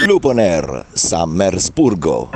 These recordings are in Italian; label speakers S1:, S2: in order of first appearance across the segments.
S1: Luponer Sammerspurgo.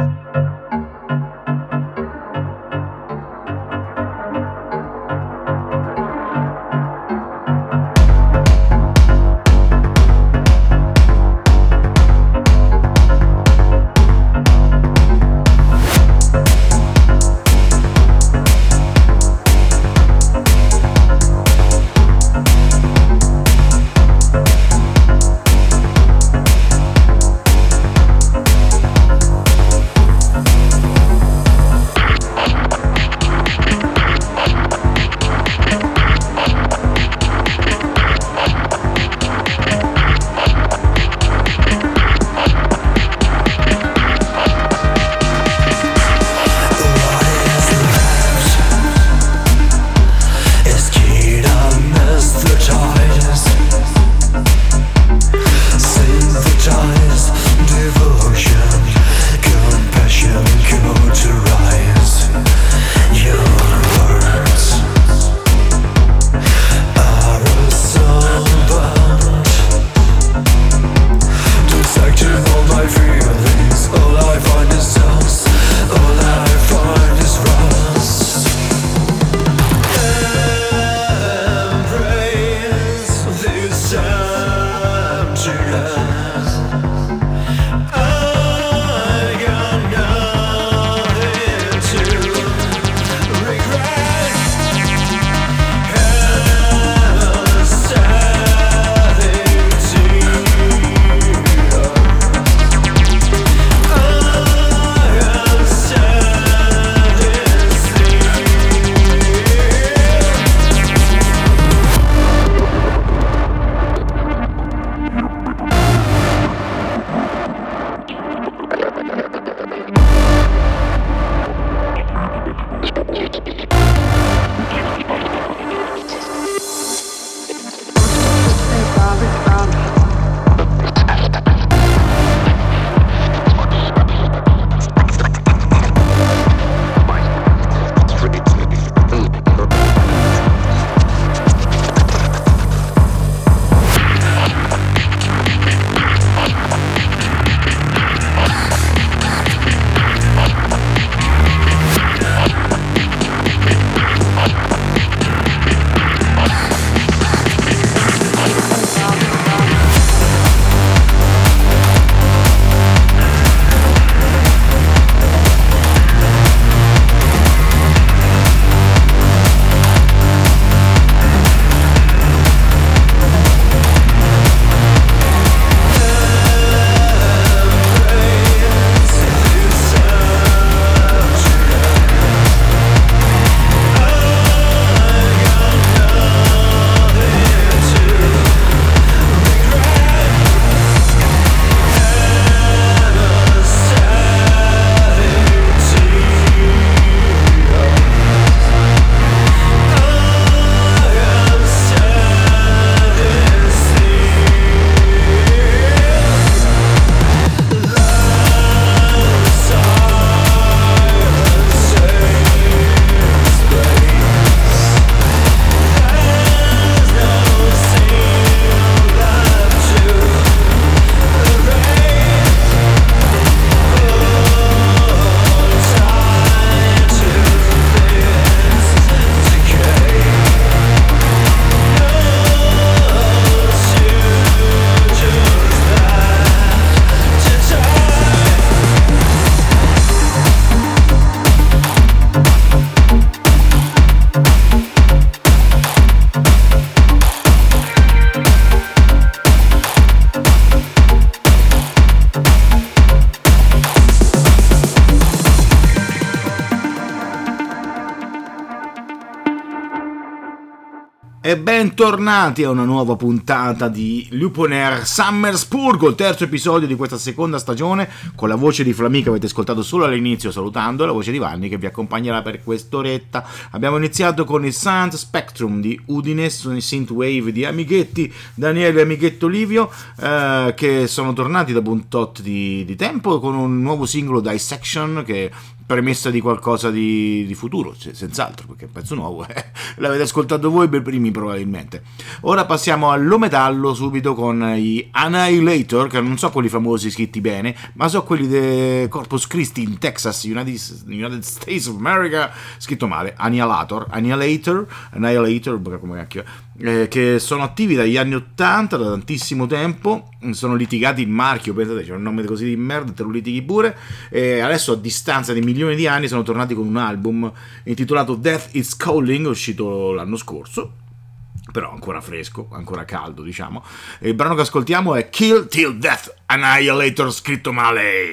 S2: E bentornati a una nuova puntata di Luponer Sammerspurgo, il terzo episodio di questa seconda stagione, con la voce di Flamì che avete ascoltato solo all'inizio salutando, e la voce di Vanni che vi accompagnerà per quest'oretta. Abbiamo iniziato con il Sound Spectrum di Udine, il Synthwave di Amighetti, Daniele Amighetto Livio, che sono tornati dopo un tot di tempo con un nuovo singolo, Dissection, che premessa di qualcosa di futuro, senz'altro, perché è un pezzo nuovo, l'avete ascoltato voi per primi probabilmente. Ora passiamo allo metallo subito con gli Annihilator, che non so quelli famosi scritti bene, ma so quelli di Corpus Christi in Texas, United States of America, scritto male, Annihilator, come cacchio, che sono attivi dagli anni 80, da tantissimo tempo, sono litigati il marchio, pensate, c'è un nome così di merda, te lo litighi pure, e adesso a distanza di milioni di anni sono tornati con un album intitolato Death is Calling, uscito l'anno scorso, però ancora fresco, ancora caldo, diciamo. E il brano che ascoltiamo è Kill Till Death Annihilator, scritto male.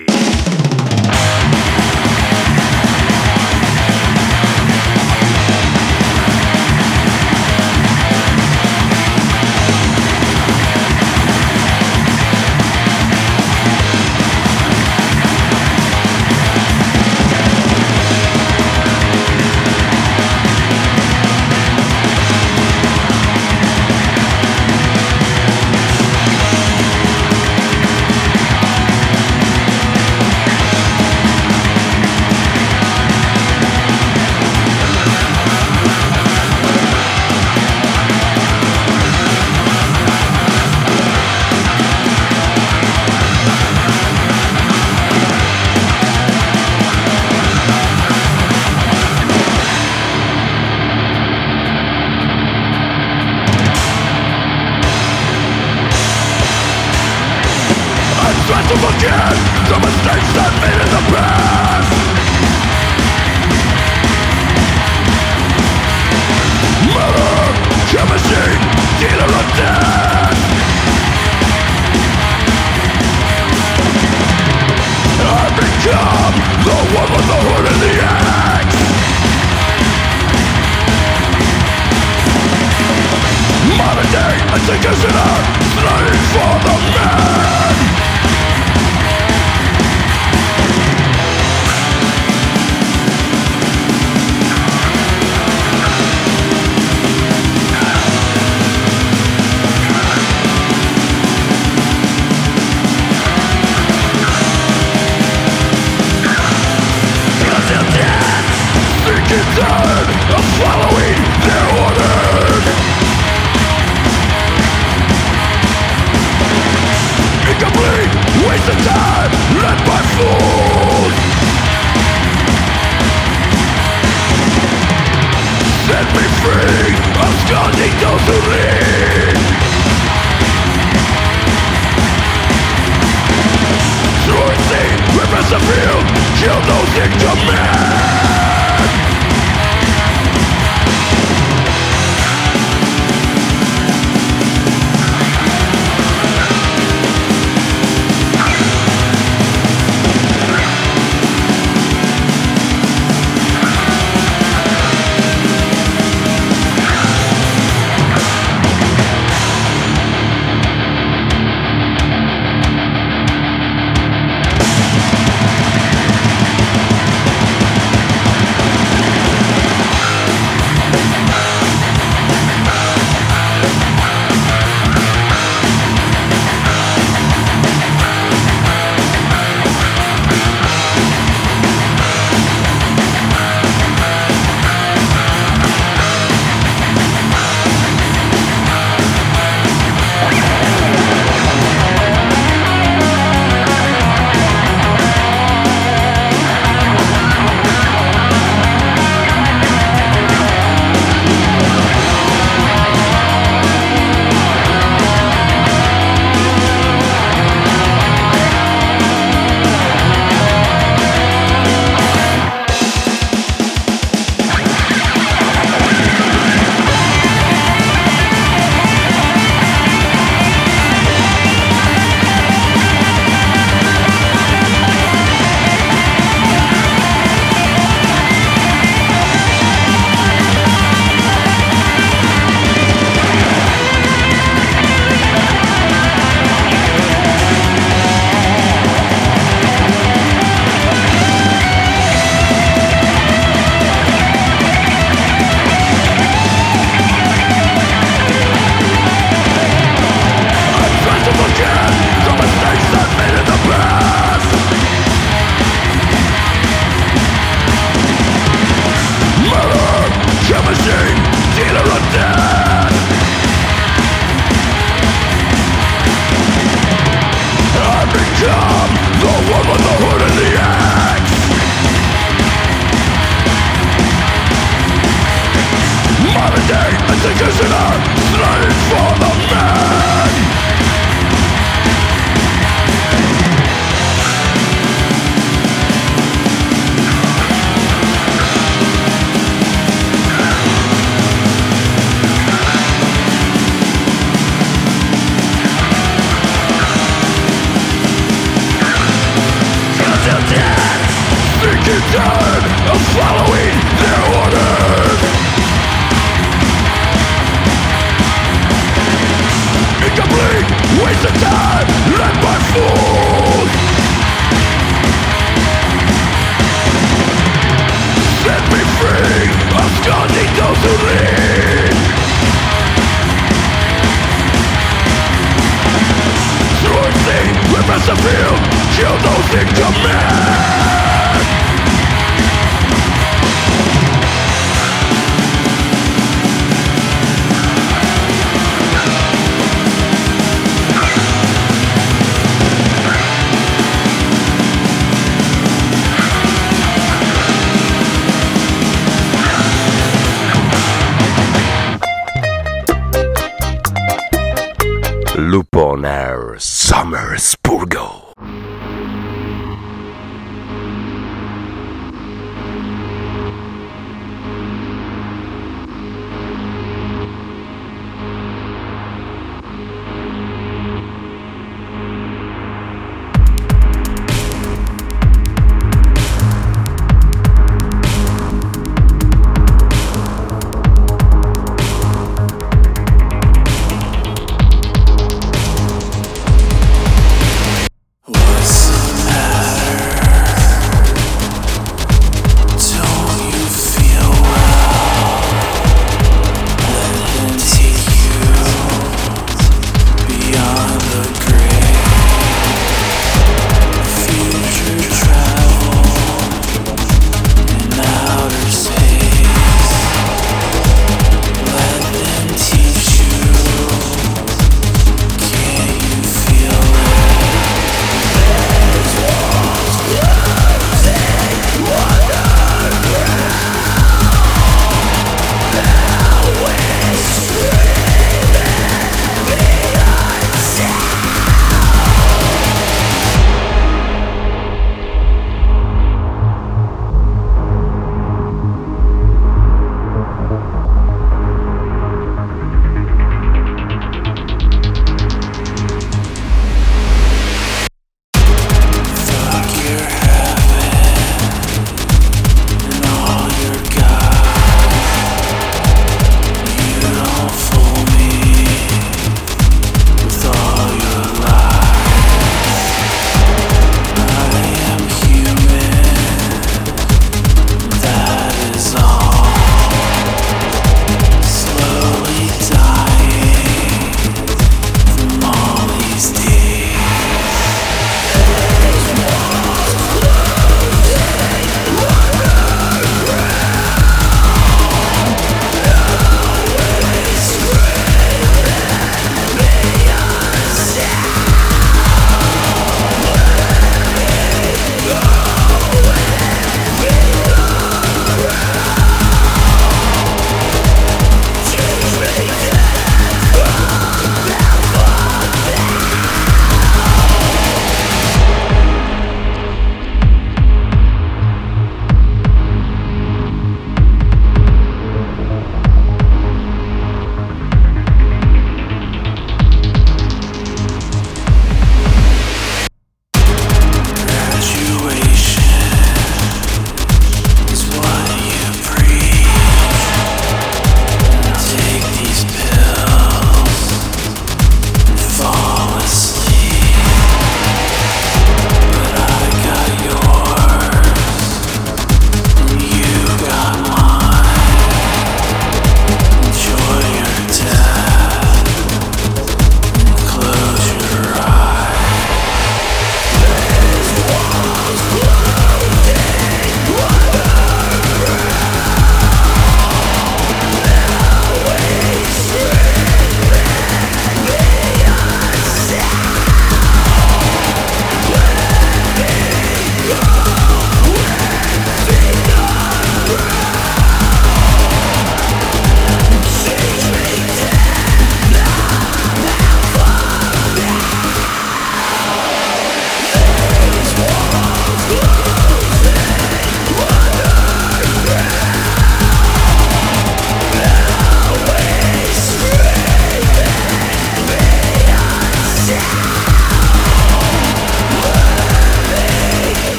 S1: Luponer Summer Spurgo.
S3: Was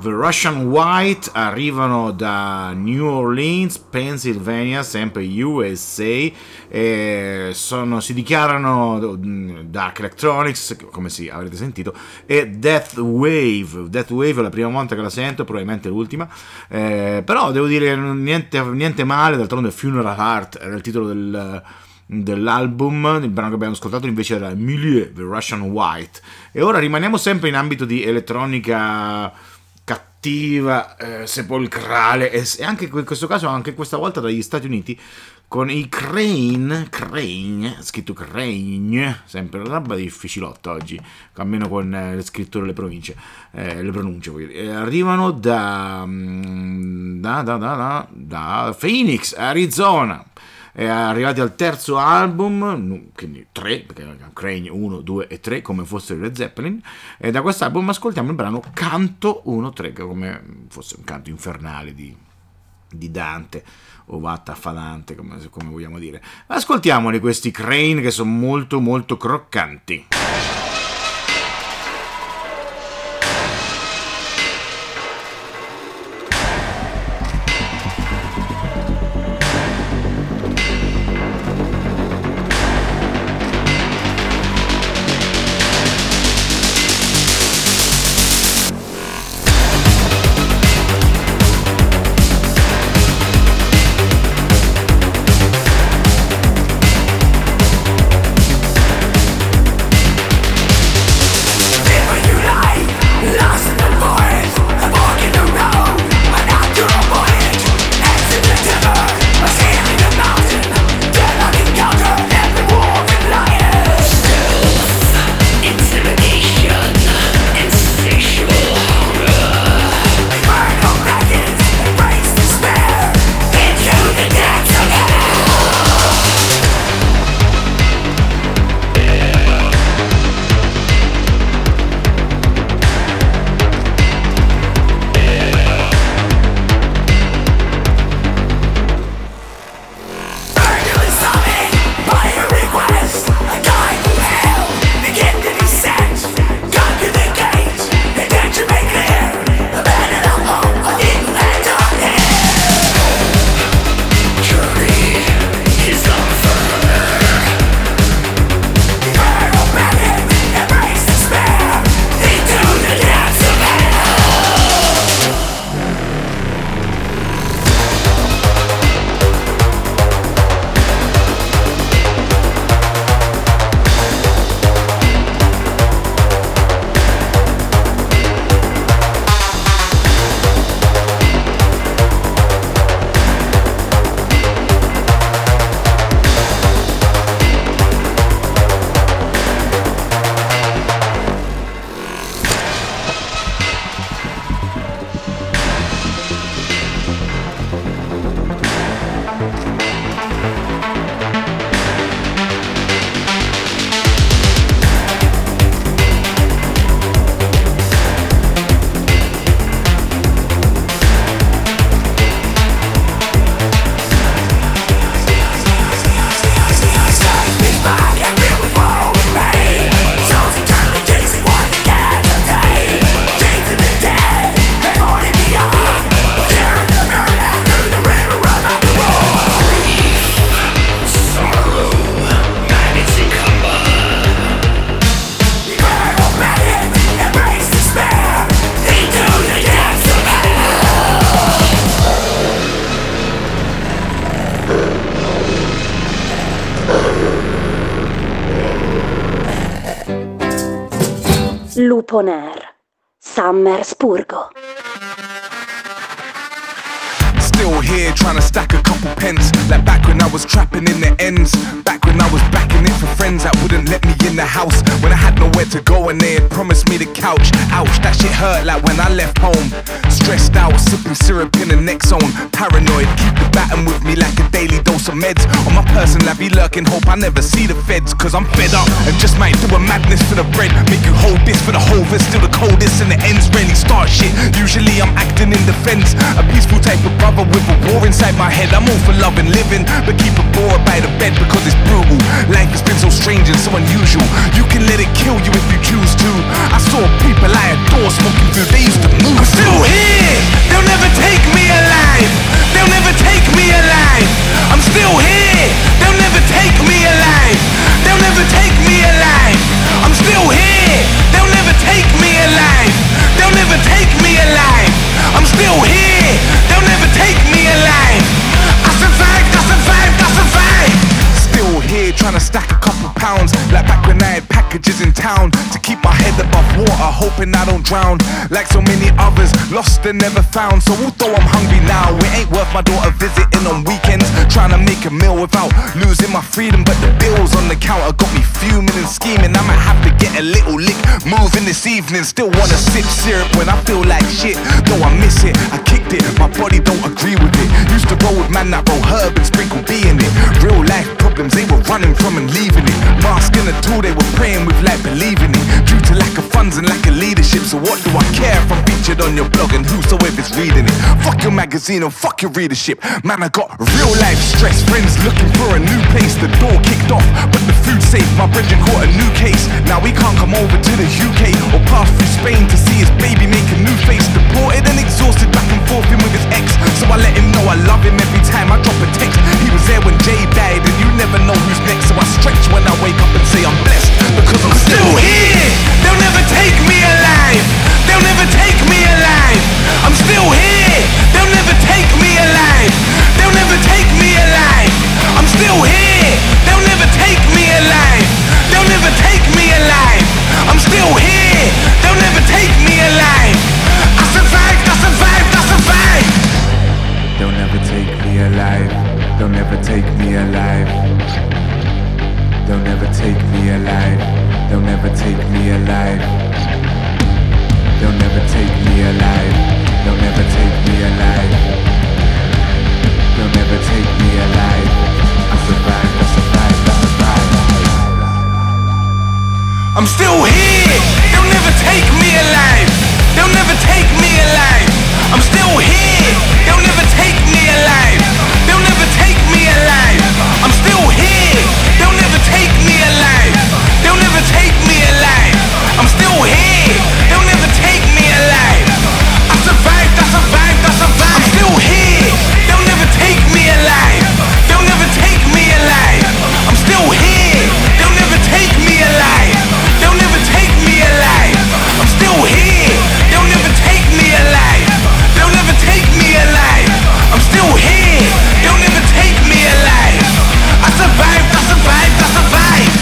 S2: The Russian White arrivano da New Orleans, Pennsylvania, sempre USA, si dichiarano Dark Electronics, come sì, avrete sentito, e Death Wave è la prima volta che la sento, probabilmente l'ultima, però devo dire niente male, d'altronde Funeral Heart era il titolo dell'album. Il brano che abbiamo ascoltato invece era Milieu, The Russian White. E ora rimaniamo sempre in ambito di elettronica cattiva, sepolcrale, e anche in questo caso, anche questa volta dagli Stati Uniti, con i Crane, scritto Crane, sempre una roba difficilotta oggi, almeno con le scritture e le pronunce, voglio dire. Arrivano da Phoenix, Arizona. Arrivati al terzo album, quindi 3, perché Crane 1, 2 e 3 come fossero i Led Zeppelin, e da quest'album ascoltiamo il brano Canto 1-3, che come fosse un canto infernale di Dante o Vatta Fadante, come vogliamo dire. Ascoltiamoli questi Crane, che sono molto molto croccanti.
S3: Luponair, Summersburgo.
S4: Still here trying to stack a couple pence, like back when I was trapping in the ends, back when I was backing it for friends that wouldn't let me in the house, when I had nowhere to go and they had promised me the couch. Ouch, that shit hurt like when I left home. Stressed out, sipping syrup in the next zone. Paranoid, keep the baton with me like a daily dose of meds. On my person, I be lurking, hope I never see the feds, cause I'm fed up and just might do a madness for the bread. Make you hold this for the whole, but still the coldest and the ends rarely start shit. Usually I'm acting in defense, a peaceful type of brother with a war inside my head. I'm all for love and living, but keep it bored by the bed because it's brutal. Life has been so strange and so unusual. You can let it kill you if you choose to. I saw people I adore smoking through, they used to move. I'm still here. trying to stack a couple pounds. Like back when I had packages in town to keep my head above water, hoping I don't drown. Like so many others, lost and never found. So although I'm hungry now, it ain't worth my daughter visiting on weekends, trying to make a meal without losing my freedom. But the bills on the counter got me fuming and scheming. I might have to get a little lick moving this evening. Still wanna sip syrup when I feel like shit. Though I miss it, I kicked it, my body don't agree with it. Used to roll with man that roll herb and sprinkle B in it. Real life problems they were running from and leaving it. Mask in a tool they were praying with like believing it. Due to lack of funds and lack of leadership. So what do I care if I'm featured on your blog and whosoever's reading it? Fuck your magazine and fuck your readership. Man, I got real life stress. Friends looking for a new place. The door kicked off but the food safe. My brethren caught a new case. Now he can't come over to the UK or pass through Spain to see his baby make a new face. Deported and exhausted, back and forth in with his ex. So I let him know I love him every time I drop a text. He was there when Jay died and you never know who's next. So I stretch when I wake up and say I'm blessed because I'm still here. They'll never take me alive. They'll never take me alive. I'm still here. They'll never take me alive. They'll never take me alive. I'm still here. They'll never take me alive. They'll never take me alive. I'm still here. They'll never take me alive. I survived, I survived, I survived. They'll never take me alive. They'll never take me alive. They'll never take me alive. They'll never take me alive. They'll never take me alive. They'll never take me alive. They'll never take me alive. I survived, I survived, I survived. I'm still here. They'll never take me alive. They'll never take me alive. I'm still here. They'll never take me alive. They'll never take me alive. I'm still here. They'll never take me alive. They'll never take me alive. I'm still here. They'll never take me alive. I survived, I survived, I survived. I'm still here. They'll never take me alive. They'll never take me alive. I'm still here. They'll never take me alive. They'll never take me alive. I'm still here. They'll never take me alive. They'll never take me alive. I'm still here. They'll never take me alive. I survived, I survived, I survived.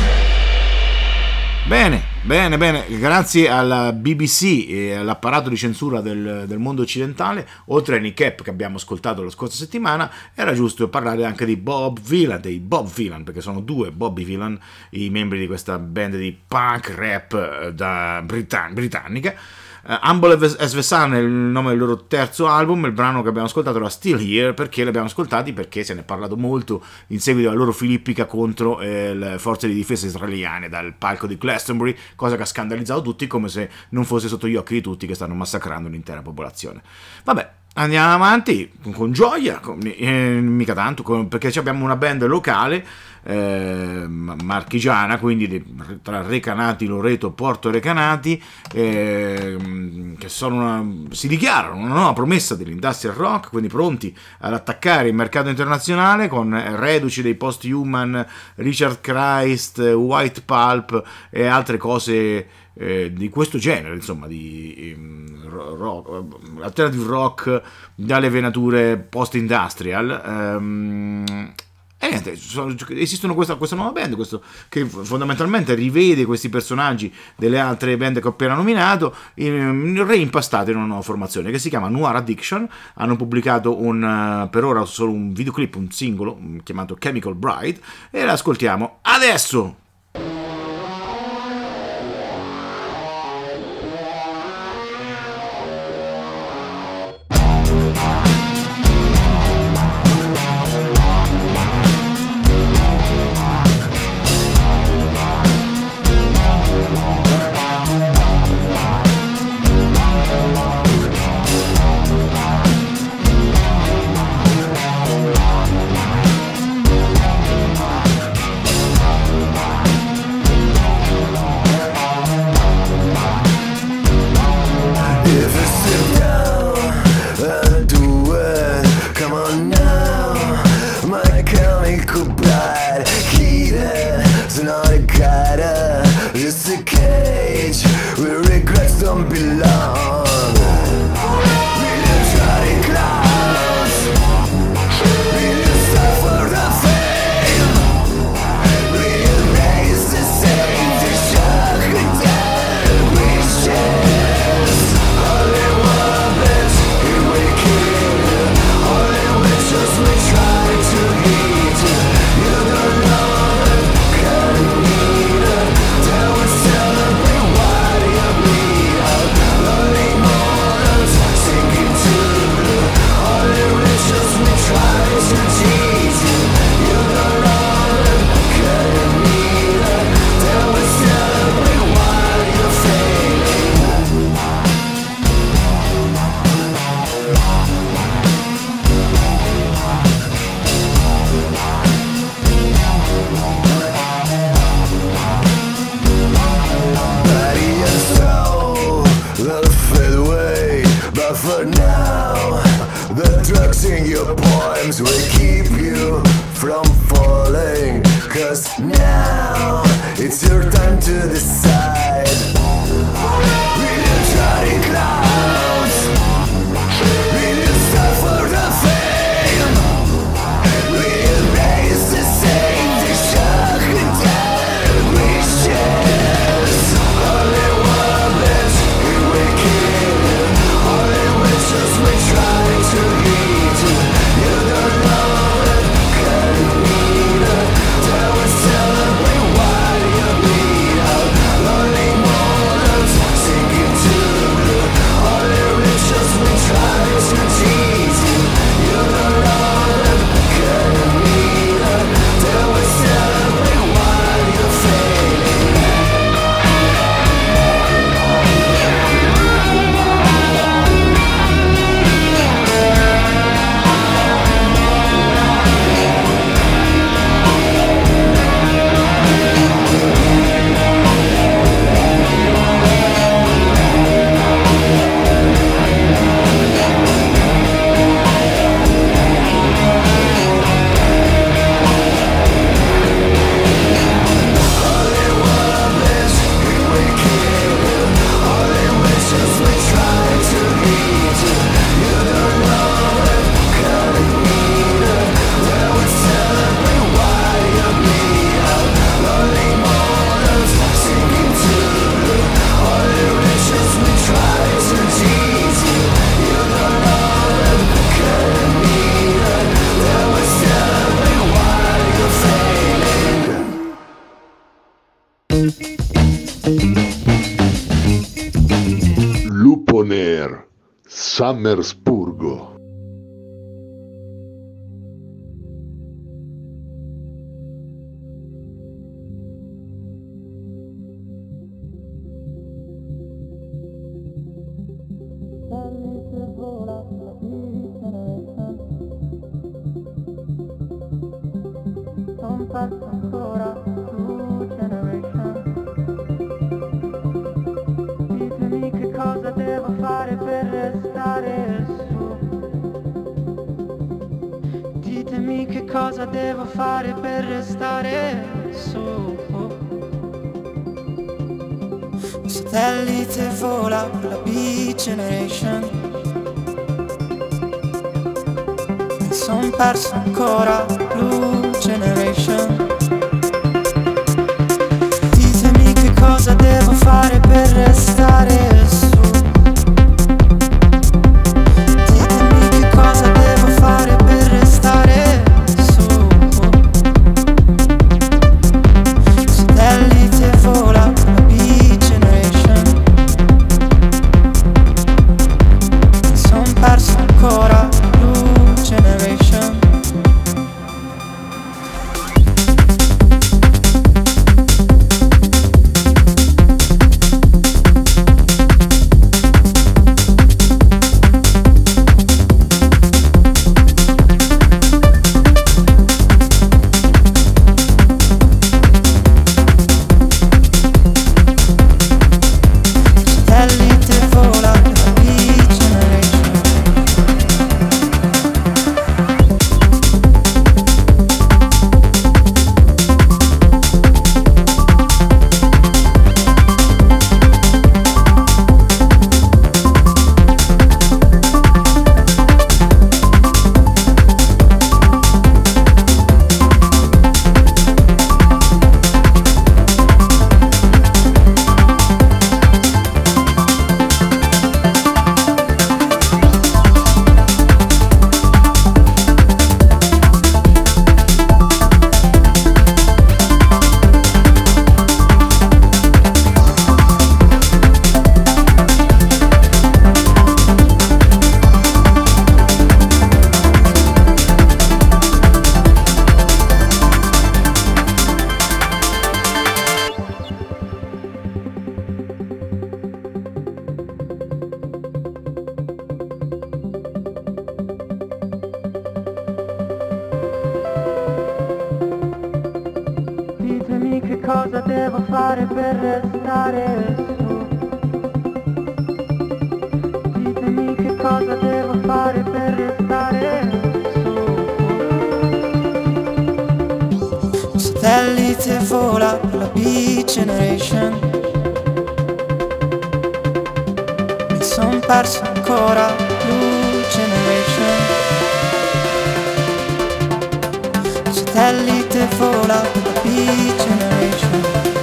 S2: Bene, bene, bene, grazie alla BBC e all'apparato di censura del mondo occidentale, oltre a Nick Cap che abbiamo ascoltato la scorsa settimana, era giusto parlare anche di Bob Vylan, dei Bob Vylan, perché sono due Bobby Vylan, i membri di questa band di punk rap britannica. Humble as the Sun è il nome del loro terzo album. Il brano che abbiamo ascoltato era Still Here. Perché l'abbiamo ascoltati? Perché se ne è parlato molto in seguito alla loro filippica contro le forze di difesa israeliane dal palco di Glastonbury, cosa che ha scandalizzato tutti, come se non fosse sotto gli occhi di tutti che stanno massacrando l'intera popolazione. Vabbè, andiamo avanti con gioia, mica tanto, perché abbiamo una band locale marchigiana, quindi tra Recanati, Loreto, Porto Recanati, che si dichiarano una nuova promessa dell'industrial rock, quindi pronti ad attaccare il mercato internazionale con reduci dei Post-Human, Richard Christ, White Pulp e altre cose di questo genere, insomma, di rock, alternative rock dalle venature post-industrial. E niente, esistono questa nuova band, che fondamentalmente rivede questi personaggi delle altre band che ho appena nominato, reimpastate in una nuova formazione che si chiama Noir Addiction. Hanno pubblicato per ora solo un videoclip, un singolo chiamato Chemical Bride, e l'ascoltiamo adesso.
S5: times will keep you from falling. Cause now it's your time to decide. Will you try it close? Will you suffer the fame? Will you raise the same the shock and dead wishes? Only one lives, we will kill you. Only wishes we try to lead you. You don't know it, can't need it. That will celebrate while you bleed out. Lonely mortals sinking to blue. Only wishes we try to tease you. You don't know it, can't need it. That will celebrate while you're fading.
S6: Luponer, Sammersburgo.
S7: Non passa ancora Blue Generation. Ditemi che cosa devo fare per restare su. Ditemi che cosa devo fare per restare su. Un satellite vola per la B-Generation. Mi son perso ancora Blue Generation. Ditemi che cosa devo fare per restare su. Ditemi che cosa devo fare per restare su. Satellite vola per la B-Generation. Mi son perso ancora Blue Generation. Satellite vola per la B-Generation. Ditemi che cosa devo fare per restare su. Ditemi che cosa devo fare per restare su. Satellite vola per la B-Generation. Mi son perso ancora Blue Generation. Satellite vola per la B-Generation.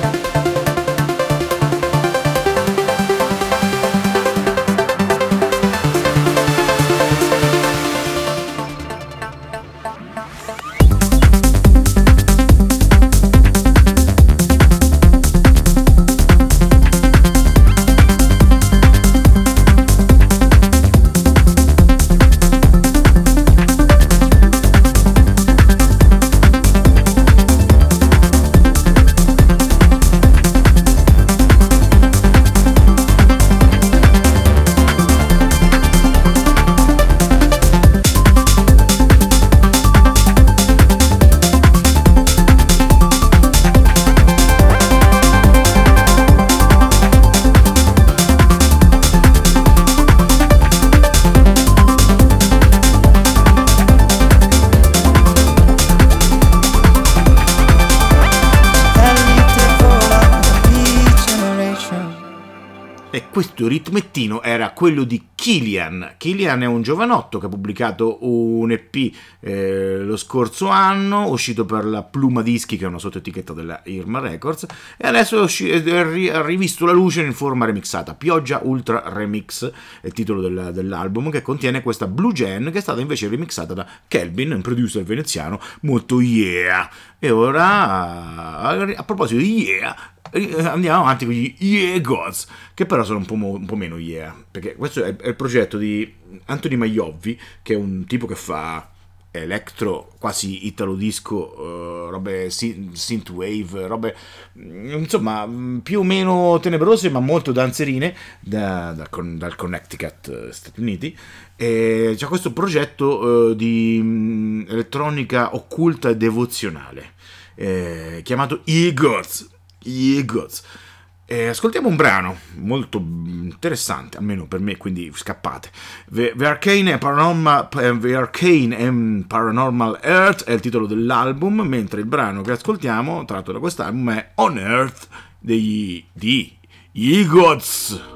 S2: Questo ritmettino era quello di Killian. Killian è un giovanotto che ha pubblicato un EP lo scorso anno, uscito per la Pluma Dischi, che è una sottoetichetta della Irma Records, e adesso ha rivisto la luce in forma remixata. Pioggia Ultra Remix è il titolo dell'album, che contiene questa Blue Gen, che è stata invece remixata da Kelvin, un producer veneziano molto yeah. E ora, a proposito di yeah, andiamo avanti con gli Yeah Gods, che però sono un po' meno yeah, perché questo è il progetto di Anthony Maiovvi, che è un tipo che fa electro, quasi italo disco, robe synthwave, robe insomma più o meno tenebrose ma molto danzerine dal Connecticut, Stati Uniti. E c'è questo progetto di elettronica occulta e devozionale chiamato Yeah Gods. Ascoltiamo un brano molto interessante, almeno per me, quindi scappate. The Arcane and Paranormal Earth è il titolo dell'album, mentre il brano che ascoltiamo, tratto da quest'album, è On Earth di Ye Gods.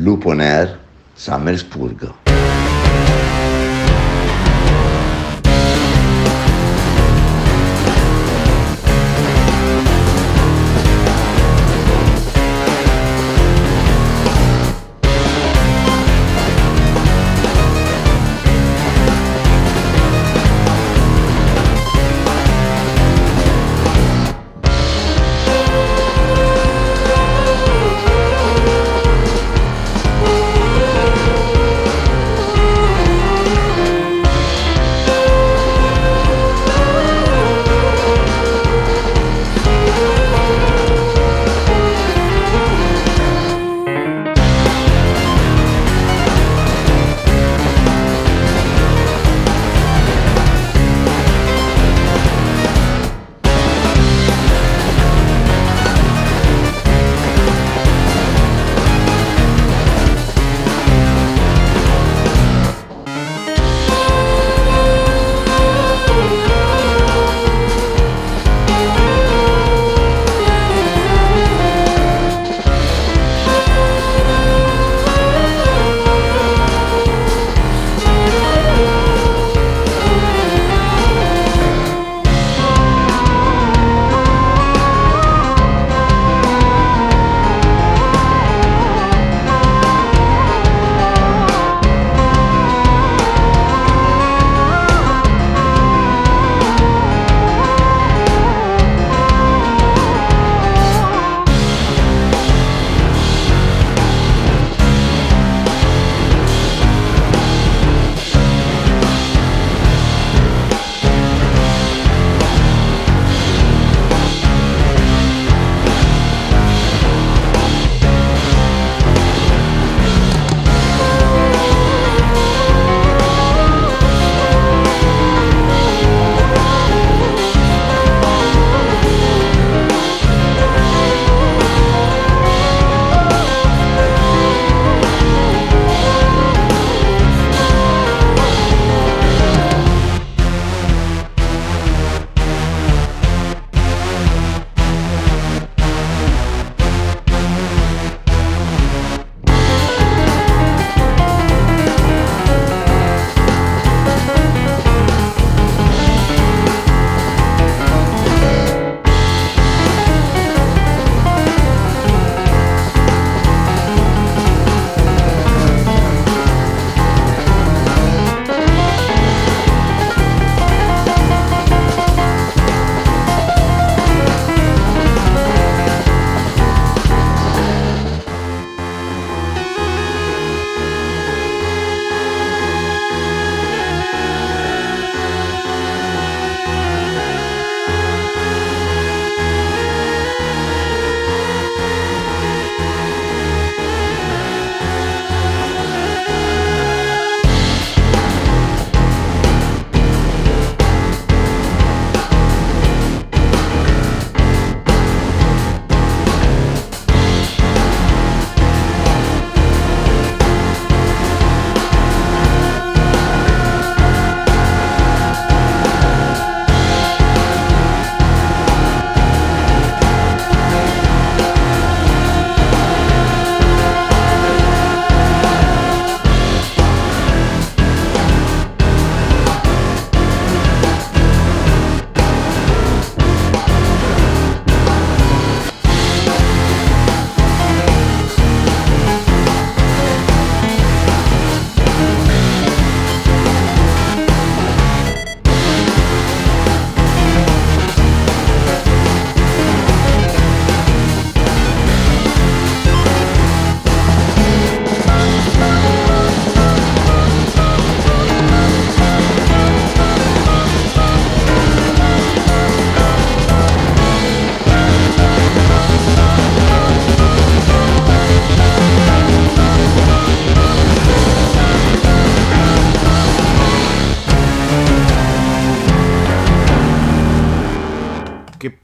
S6: Lupo Air Summersburgo.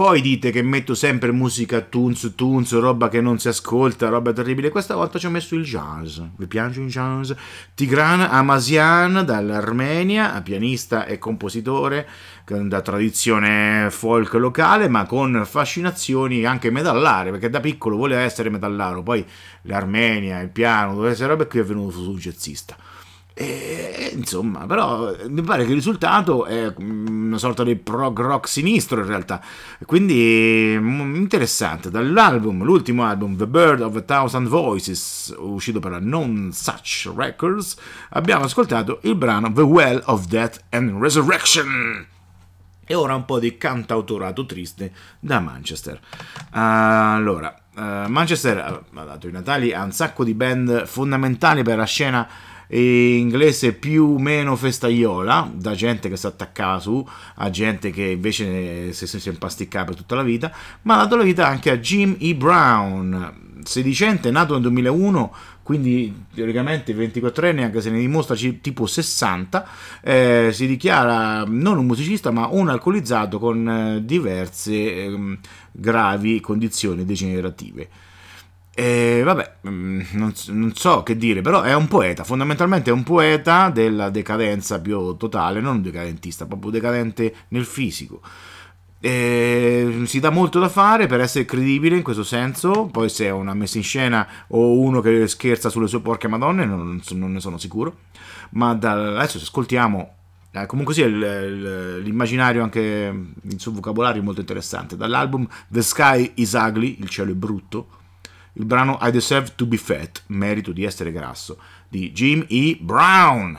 S2: Poi dite che metto sempre musica tunz, roba che non si ascolta, roba terribile. Questa volta ci ho messo il jazz. Vi piace il jazz? Tigran Amazian dall'Armenia, pianista e compositore da tradizione folk locale, ma con fascinazioni anche metallare, perché da piccolo voleva essere metallaro. Poi l'Armenia, il piano, tutte queste robe qui è venuto su jazzista. E, insomma, però mi pare che il risultato è una sorta di prog rock sinistro in realtà, quindi interessante. Dall'album, l'ultimo album, The Bird of a Thousand Voices, uscito per la Non Such Records, abbiamo ascoltato il brano The Well of Death and Resurrection. E ora un po' di cantautorato triste da Manchester. Allora, Manchester ha dato i natali a un sacco di band fondamentali per la scena inglese più o meno festaiola, da gente che si attaccava su a gente che invece si impasticcava per tutta la vita, ma ha dato la vita anche a Jim E. Brown, sedicente, nato nel 2001, quindi teoricamente 24enne, anche se ne dimostra tipo 60. Si dichiara non un musicista ma un alcolizzato con diverse gravi condizioni degenerative. Vabbè, non so che dire, però è un poeta, fondamentalmente è un poeta della decadenza più totale, non un decadentista, proprio decadente nel fisico. Si dà molto da fare per essere credibile in questo senso. Poi se è una messa in scena o uno che scherza sulle sue porche madonne non ne sono sicuro, ma adesso se ascoltiamo comunque sia l'immaginario, anche il suo vocabolario è molto interessante. Dall'album The Sky is Ugly, il cielo è brutto, il brano I Deserve to be Fat, merito di essere grasso, di Jim E. Brown.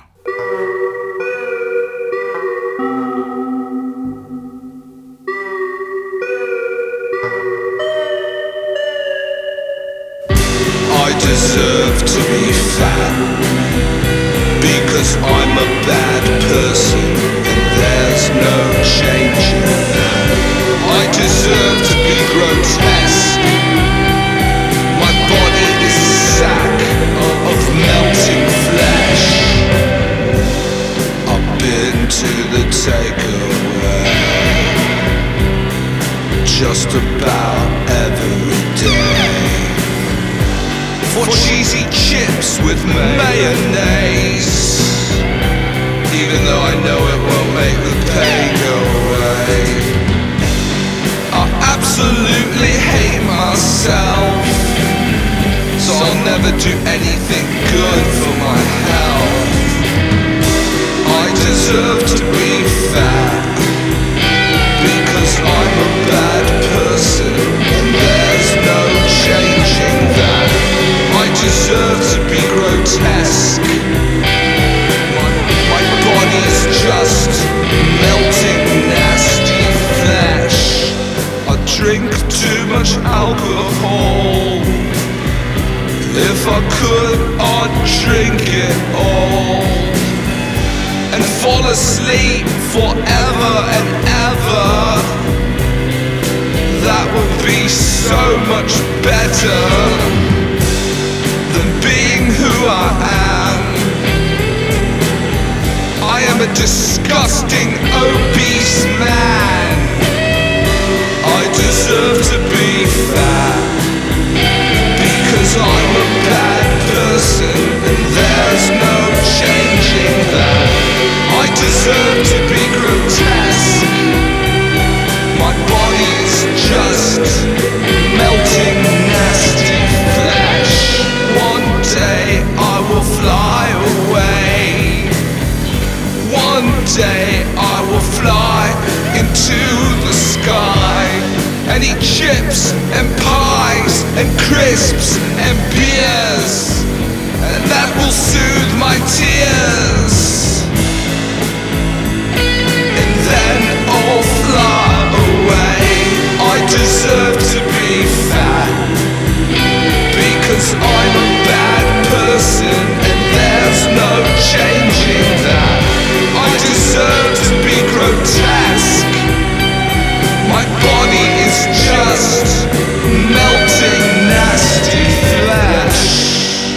S8: I deserve to be fat because I'm a bad person and there's no changing that. I deserve to be grotesque. My body is a sack of melting flesh. I've been to the takeaway just about every day for cheesy chips with mayonnaise, even though I know it won't make the pain go away. I absolutely hate myself, so I'll never do anything good for my health. I deserve to be fat because I'm a bad person and there's no changing that. I deserve to be grotesque. My body's just melting nasty flesh. I drink too much alcohol. If I could, I'd drink it all and fall asleep forever and ever. That would be so much better than being who I am. I am a disgusting, obese man. I deserve to be fat because I'm a bad person and there's no changing that. I deserve to be grotesque. My body is just melting nasty flesh. One day I will fly away. One day I will fly into the sky and eat chips and pies and crisps and beers, and that will soothe my tears. And then I'll fly away. I deserve to be fat because I'm a bad person and there's no changing that. I deserve to be grotesque. My body is just melting nasty flesh.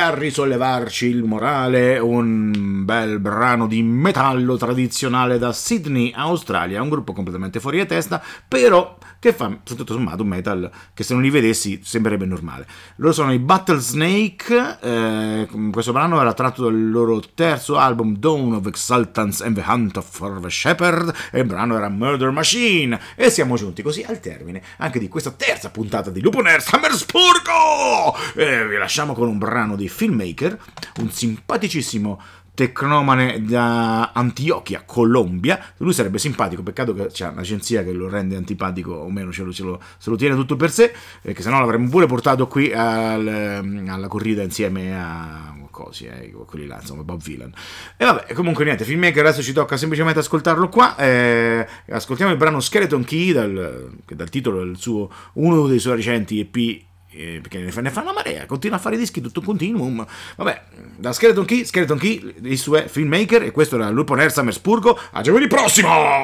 S2: a risollevarci il morale un bel brano di metallo tradizionale da Sydney, Australia, un gruppo completamente fuori di testa, però che fa tutto sommato un metal che se non li vedessi sembrerebbe normale. Loro sono i Battlesnake, questo brano era tratto dal loro terzo album Dawn of Exultance and the Hunt for the Shepherd, e il brano era Murder Machine, e siamo giunti così al termine anche di questa terza puntata di Lupo Nerd Summer Spurgo. Vi lasciamo con un brano di Filmmaker, un simpaticissimo tecnomane da Antioquia, Colombia. Lui sarebbe simpatico, peccato che c'è un'agenzia che lo rende antipatico, o meno se lo tiene tutto per sé, che se no l'avremmo pure portato qui alla corrida insieme a quelli là, insomma, Bob Vylan. E vabbè, comunque niente, Filmmaker, adesso ci tocca semplicemente ascoltarlo qua. Ascoltiamo il brano Skeleton Key, che dal titolo è uno dei suoi recenti EP, perché ne fa una marea, continua a fare dischi tutto continuum. Vabbè, da Skeleton Key, il suo è Filmmaker, e questo era Lupo Nerd Summer Spurgo. A giovedì prossimo!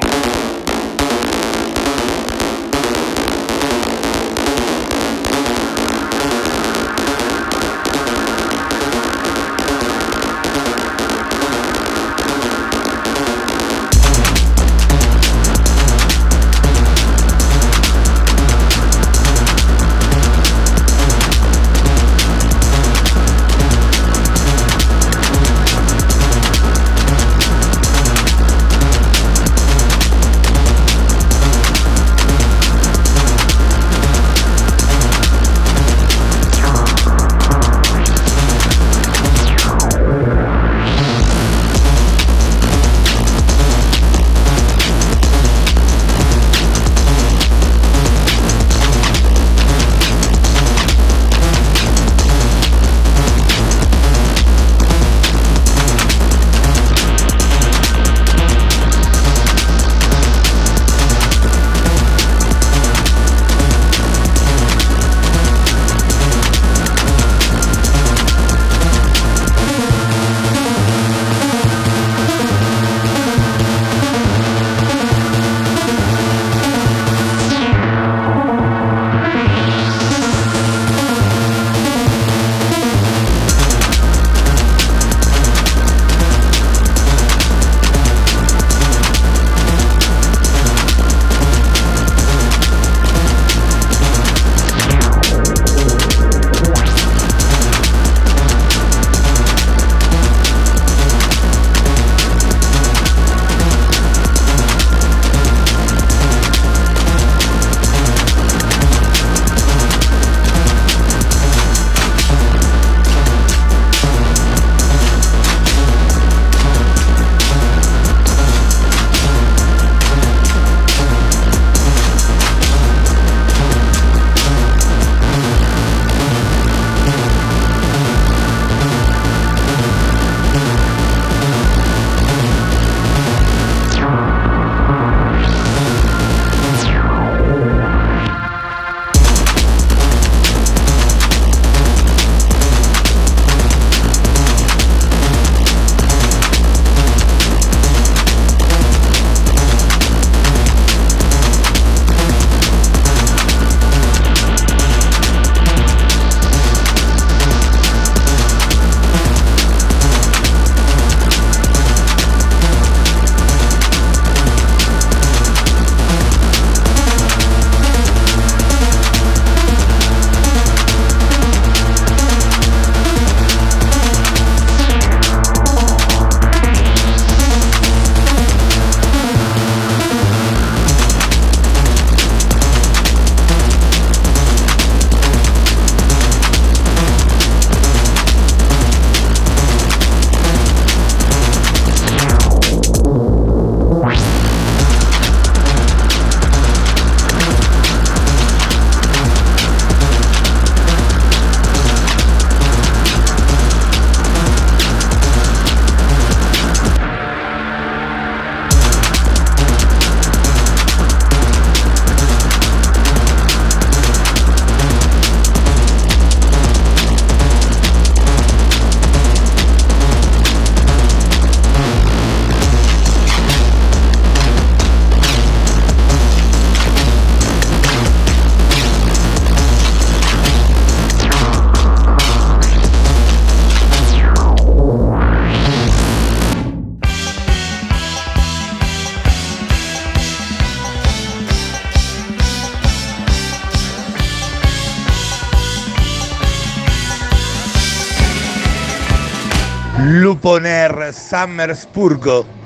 S9: Luponer Summer Spurgo.